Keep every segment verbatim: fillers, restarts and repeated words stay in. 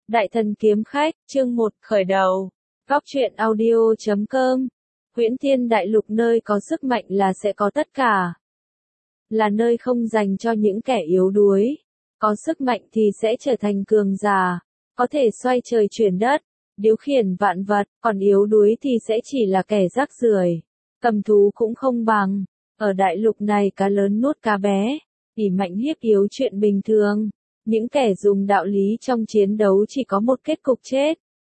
Đại thần kiếm khách, chương một, khởi đầu. Góc truyện audio chấm com. Huyễn Thiên Đại Lục nơi có sức mạnh là sẽ có tất cả. Là nơi không dành cho những kẻ yếu đuối. Có sức mạnh thì sẽ trở thành cường giả. Có thể xoay trời chuyển đất, điều khiển vạn vật, còn yếu đuối thì sẽ chỉ là kẻ rác rưởi. Cầm thú cũng không bằng. Ở đại lục này cá lớn nuốt cá bé. ỷ mạnh hiếp yếu chuyện bình thường. Những kẻ dùng đạo lý trong chiến đấu chỉ có một kết cục chết.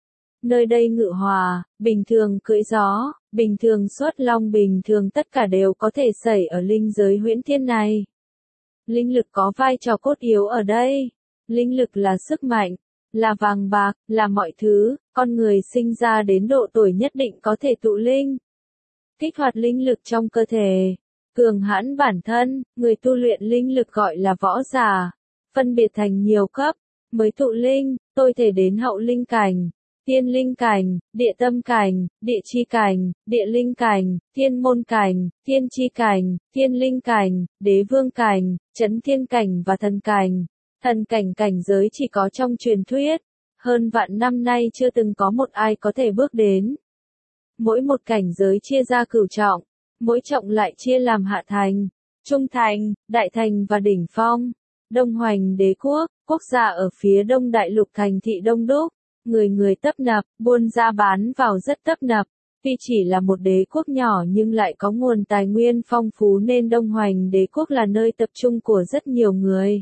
Nơi đây ngự hòa, bình thường cưỡi gió, bình thường xuất long, bình thường tất cả đều có thể xảy ở linh giới huyễn thiên này. Linh lực có vai trò cốt yếu ở đây. Linh lực là sức mạnh, là vàng bạc, là mọi thứ, con người sinh ra đến độ tuổi nhất định có thể tụ linh. Kích hoạt linh lực trong cơ thể, cường hãn bản thân, người tu luyện linh lực gọi là võ giả. Phân biệt thành nhiều cấp, mới tụ linh, tôi thể đến hậu linh cảnh, tiên linh cảnh, địa tâm cảnh, địa chi cảnh, địa linh cảnh, thiên môn cảnh, thiên chi cảnh, thiên linh cảnh, đế vương cảnh, chấn thiên cảnh và thần cảnh. Thần cảnh cảnh giới chỉ có trong truyền thuyết, hơn vạn năm nay chưa từng có một ai có thể bước đến. Mỗi một cảnh giới chia ra cửu trọng, mỗi trọng lại chia làm hạ thành, trung thành, đại thành và đỉnh phong. Đông Hoành đế quốc, quốc gia ở phía đông đại lục thành thị đông đúc, người người tấp nập, buôn ra bán vào rất tấp nập. Tuy chỉ là một đế quốc nhỏ nhưng lại có nguồn tài nguyên phong phú nên Đông Hoành đế quốc là nơi tập trung của rất nhiều người.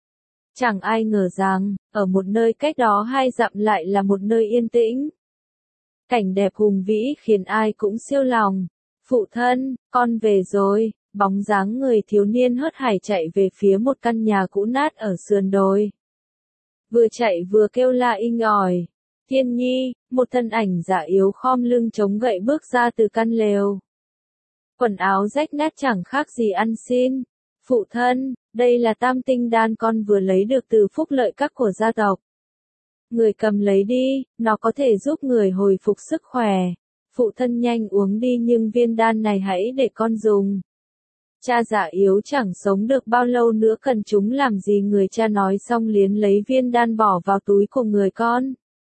Chẳng ai ngờ rằng, ở một nơi cách đó hai dặm lại là một nơi yên tĩnh. Cảnh đẹp hùng vĩ khiến ai cũng siêu lòng. Phụ thân, con về rồi. Bóng dáng người thiếu niên hớt hải chạy về phía một căn nhà cũ nát ở sườn đồi. Vừa chạy vừa kêu la inh ỏi. Thiên Nhi, một thân ảnh giả yếu khom lưng chống gậy bước ra từ căn lều. Quần áo rách nát chẳng khác gì ăn xin. Phụ thân, đây là tam tinh đan con vừa lấy được từ phúc lợi các của gia tộc. Người cầm lấy đi, nó có thể giúp người hồi phục sức khỏe. Phụ thân nhanh uống đi nhưng viên đan này hãy để con dùng. Cha giả yếu chẳng sống được bao lâu nữa cần chúng làm gì, người cha nói xong liền lấy viên đan bỏ vào túi của người con.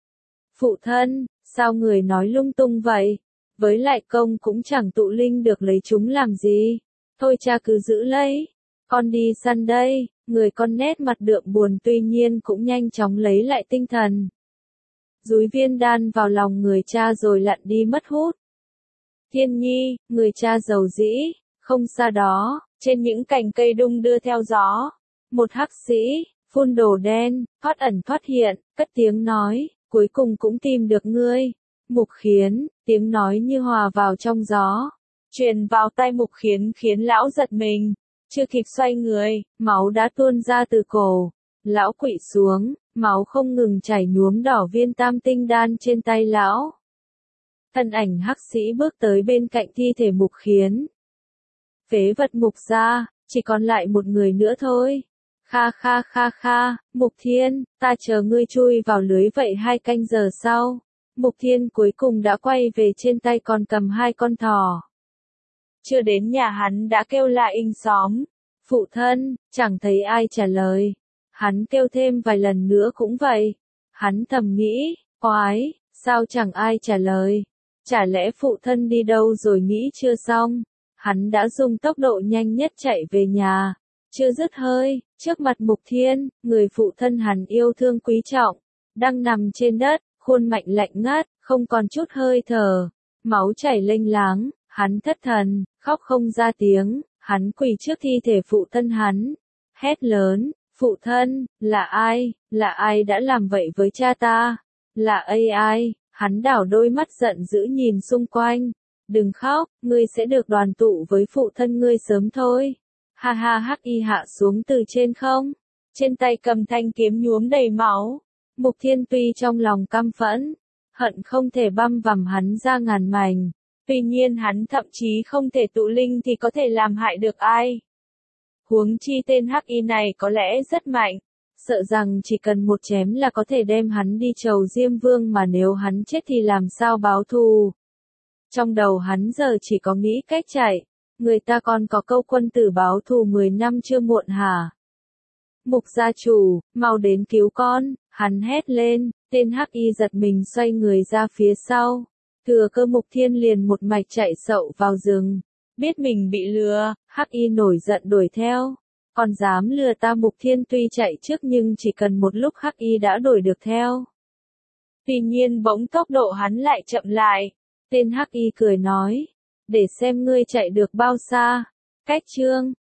Phụ thân, sao người nói lung tung vậy? Với lại công cũng chẳng tụ linh được lấy chúng làm gì. Thôi cha cứ giữ lấy. Con đi săn đây. Người con nét mặt đượm buồn tuy nhiên cũng nhanh chóng lấy lại tinh thần. Dúi viên đan vào lòng người cha rồi lặn đi mất hút. Thiên Nhi, người cha giàu dĩ. Không xa đó, trên những cành cây đung đưa theo gió, một hắc sĩ, phun đồ đen, thoát ẩn thoát hiện, cất tiếng nói, cuối cùng cũng tìm được ngươi. Mục Khiến, tiếng nói như hòa vào trong gió, truyền vào tai Mục Khiến khiến lão giật mình, chưa kịp xoay người, máu đã tuôn ra từ cổ. Lão quỵ xuống, máu không ngừng chảy nhuốm đỏ viên tam tinh đan trên tay lão. Thân ảnh hắc sĩ bước tới bên cạnh thi thể Mục Khiến. Phế vật Mục gia, chỉ còn lại một người nữa thôi. Kha kha kha kha, Mục Thiên, ta chờ ngươi chui vào lưới vậy hai canh giờ sau. Mục Thiên cuối cùng đã quay về, trên tay còn cầm hai con thỏ. Chưa đến nhà hắn đã kêu lại inh xóm. Phụ thân, chẳng thấy ai trả lời. Hắn kêu thêm vài lần nữa cũng vậy. Hắn thầm nghĩ, oái, sao chẳng ai trả lời. Chả lẽ phụ thân đi đâu rồi nghĩ chưa xong. Hắn đã dùng tốc độ nhanh nhất chạy về nhà. Chưa dứt hơi, trước mặt Mục Thiên, người phụ thân hắn yêu thương quý trọng, đang nằm trên đất, khuôn mặt lạnh ngắt, không còn chút hơi thở. Máu chảy lênh láng, hắn thất thần, khóc không ra tiếng, hắn quỳ trước thi thể phụ thân hắn. Hét lớn, phụ thân, là ai, là ai đã làm vậy với cha ta? Là ai ai? Hắn đảo đôi mắt giận dữ nhìn xung quanh. Đừng khóc, ngươi sẽ được đoàn tụ với phụ thân ngươi sớm thôi. Ha ha hắc y hạ xuống từ trên không. Trên tay cầm thanh kiếm nhuốm đầy máu. Mục Thiên tuy trong lòng căm phẫn, hận không thể băm vằm hắn ra ngàn mảnh. Tuy nhiên hắn thậm chí không thể tụ linh thì có thể làm hại được ai. Huống chi tên hắc y này có lẽ rất mạnh. Sợ rằng chỉ cần một chém là có thể đem hắn đi chầu Diêm Vương, mà nếu hắn chết thì làm sao báo thù. Trong đầu hắn giờ chỉ có nghĩ cách chạy. Người ta còn có câu quân tử báo thù mười năm chưa muộn hả? Mục gia chủ, mau đến cứu con. Hắn hét lên, tên hắc y giật mình xoay người ra phía sau. Thừa cơ Mục Thiên liền một mạch chạy sậu vào rừng. Biết mình bị lừa, hắc y nổi giận đuổi theo. Còn dám lừa ta? Mục Thiên tuy chạy trước nhưng chỉ cần một lúc hắc y đã đuổi được theo. Tuy nhiên bỗng tốc độ hắn lại chậm lại. Tên hắc y cười nói, để xem ngươi chạy được bao xa. Cách chương